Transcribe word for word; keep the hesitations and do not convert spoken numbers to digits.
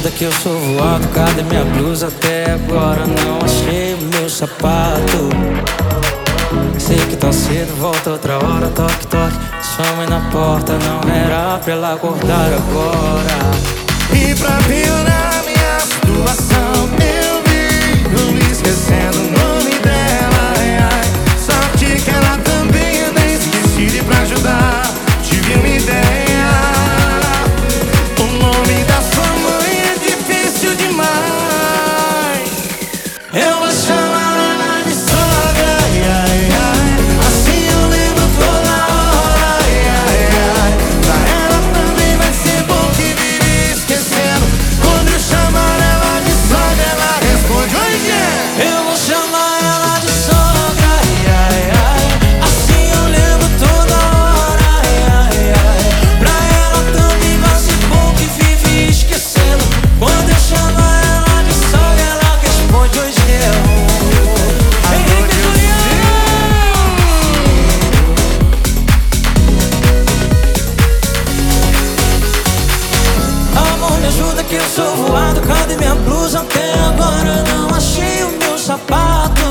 ajuda que eu sou voado. Cadê minha blusa? Até agora não achei o meu sapato. Sei que tá cedo, volta outra hora. Toque, toque, sua mãe na porta. Não era pra ela acordar agora. E pra piorar minha situação, eu vi, eu vi esquecendo o nome dela, ai, ai. Sorte que ela também é bem esquecida. E pra ajudar, tive uma ideia. O nome da sua mãe é difícil demais. Eu vou chamar ela de sogra, ai, ai, ai. Assim eu lembro toda hora, ai, ai, ai. Pra ela também vai ser bom que vive esquecendo. Quando eu chamar ela de sogra, ela responde: oi, yeah. Eu vou chamar ela de sogra, ai, ai, ai. Assim eu lembro toda hora, ai, ai, ai. Pra ela também vai ser bom que vive esquecendo. Quando eu chamar ela de sogra, ela responde: hoje eu. Henrique e Juliano. Amor, me ajuda que eu sou voado. Cadê minha blusa? Até agora não achei o meu sapato.